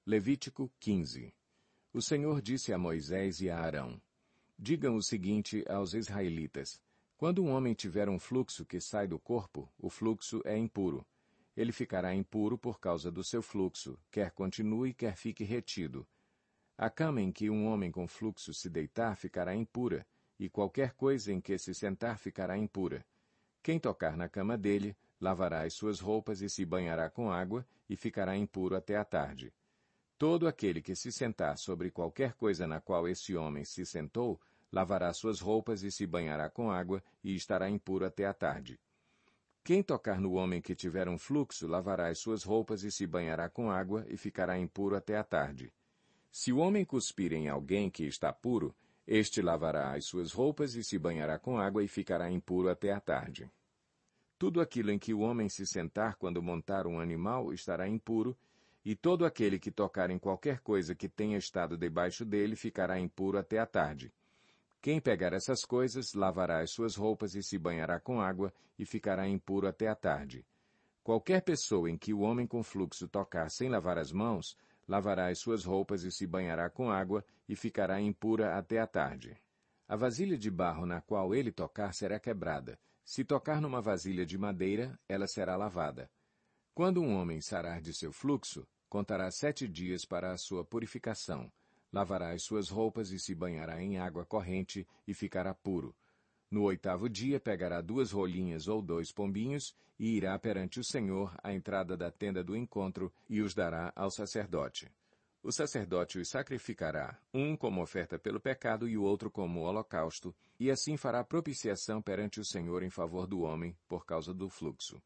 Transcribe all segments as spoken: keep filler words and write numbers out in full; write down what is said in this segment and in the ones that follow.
Levítico quinze. O Senhor disse a Moisés e a Arão: Digam o seguinte aos israelitas: quando um homem tiver um fluxo que sai do corpo, o fluxo é impuro. Ele ficará impuro por causa do seu fluxo, quer continue, quer fique retido. A cama em que um homem com fluxo se deitar ficará impura, e qualquer coisa em que se sentar ficará impura. Quem tocar na cama dele, lavará as suas roupas e se banhará com água, e ficará impuro até a tarde. Todo aquele que se sentar sobre qualquer coisa na qual esse homem se sentou, lavará suas roupas e se banhará com água, e estará impuro até a tarde. Quem tocar no homem que tiver um fluxo, lavará as suas roupas e se banhará com água, e ficará impuro até a tarde. Se o homem cuspir em alguém que está puro, este lavará as suas roupas e se banhará com água, e ficará impuro até a tarde. Tudo aquilo em que o homem se sentar quando montar um animal estará impuro, e todo aquele que tocar em qualquer coisa que tenha estado debaixo dele ficará impuro até a tarde. Quem pegar essas coisas, lavará as suas roupas e se banhará com água, e ficará impuro até a tarde. Qualquer pessoa em que o homem com fluxo tocar sem lavar as mãos, lavará as suas roupas e se banhará com água, e ficará impura até a tarde. A vasilha de barro na qual ele tocar será quebrada. Se tocar numa vasilha de madeira, ela será lavada. Quando um homem sarar de seu fluxo, contará sete dias para a sua purificação. Lavará as suas roupas e se banhará em água corrente e ficará puro. No oitavo dia pegará duas rolinhas ou dois pombinhos e irá perante o Senhor à entrada da tenda do encontro e os dará ao sacerdote. O sacerdote os sacrificará, um como oferta pelo pecado e o outro como holocausto, e assim fará propiciação perante o Senhor em favor do homem por causa do fluxo.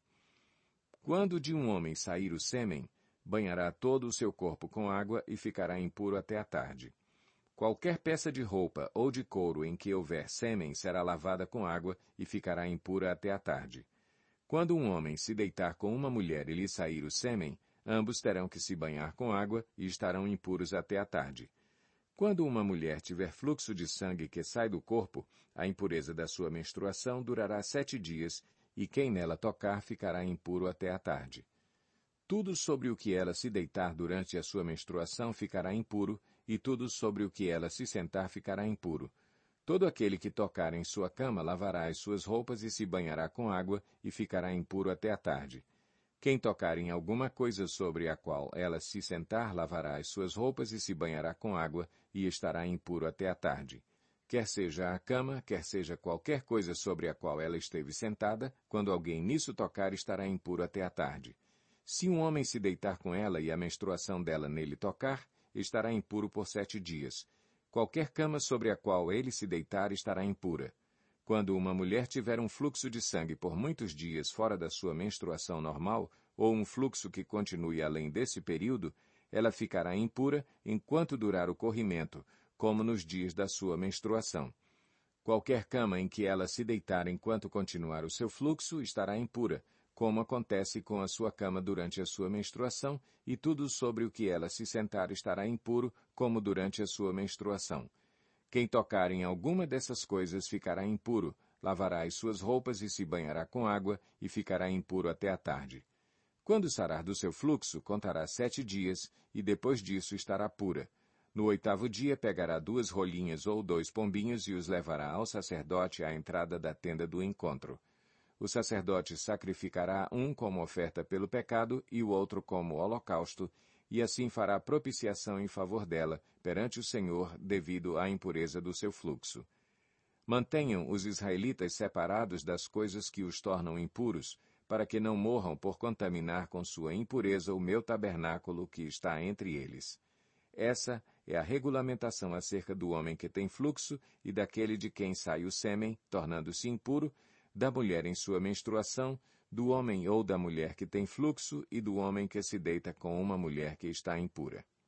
Quando de um homem sair o sêmen, banhará todo o seu corpo com água e ficará impuro até a tarde. Qualquer peça de roupa ou de couro em que houver sêmen será lavada com água e ficará impura até a tarde. Quando um homem se deitar com uma mulher e lhe sair o sêmen, ambos terão que se banhar com água e estarão impuros até a tarde. Quando uma mulher tiver fluxo de sangue que sai do corpo, a impureza da sua menstruação durará sete dias, e quem nela tocar ficará impuro até a tarde. Tudo sobre o que ela se deitar durante a sua menstruação ficará impuro, e tudo sobre o que ela se sentar ficará impuro. Todo aquele que tocar em sua cama lavará as suas roupas e se banhará com água, e ficará impuro até a tarde. Quem tocar em alguma coisa sobre a qual ela se sentar lavará as suas roupas e se banhará com água, e estará impuro até a tarde. Quer seja a cama, quer seja qualquer coisa sobre a qual ela esteve sentada, quando alguém nisso tocar estará impuro até a tarde. Se um homem se deitar com ela e a menstruação dela nele tocar, estará impuro por sete dias. Qualquer cama sobre a qual ele se deitar estará impura. Quando uma mulher tiver um fluxo de sangue por muitos dias fora da sua menstruação normal, ou um fluxo que continue além desse período, ela ficará impura enquanto durar o corrimento, como nos dias da sua menstruação. Qualquer cama em que ela se deitar enquanto continuar o seu fluxo estará impura, como acontece com a sua cama durante a sua menstruação, e tudo sobre o que ela se sentar estará impuro, como durante a sua menstruação. Quem tocar em alguma dessas coisas ficará impuro, lavará as suas roupas e se banhará com água, e ficará impuro até a tarde. Quando sarar do seu fluxo, contará sete dias, e depois disso estará pura. No oitavo dia pegará duas rolinhas ou dois pombinhos e os levará ao sacerdote à entrada da tenda do encontro. O sacerdote sacrificará um como oferta pelo pecado e o outro como holocausto, e assim fará propiciação em favor dela perante o Senhor devido à impureza do seu fluxo. Mantenham os israelitas separados das coisas que os tornam impuros, para que não morram por contaminar com sua impureza o meu tabernáculo que está entre eles. Essa é a regulamentação acerca do homem que tem fluxo e daquele de quem sai o sêmen, tornando-se impuro, da mulher em sua menstruação, do homem ou da mulher que tem fluxo e do homem que se deita com uma mulher que está impura.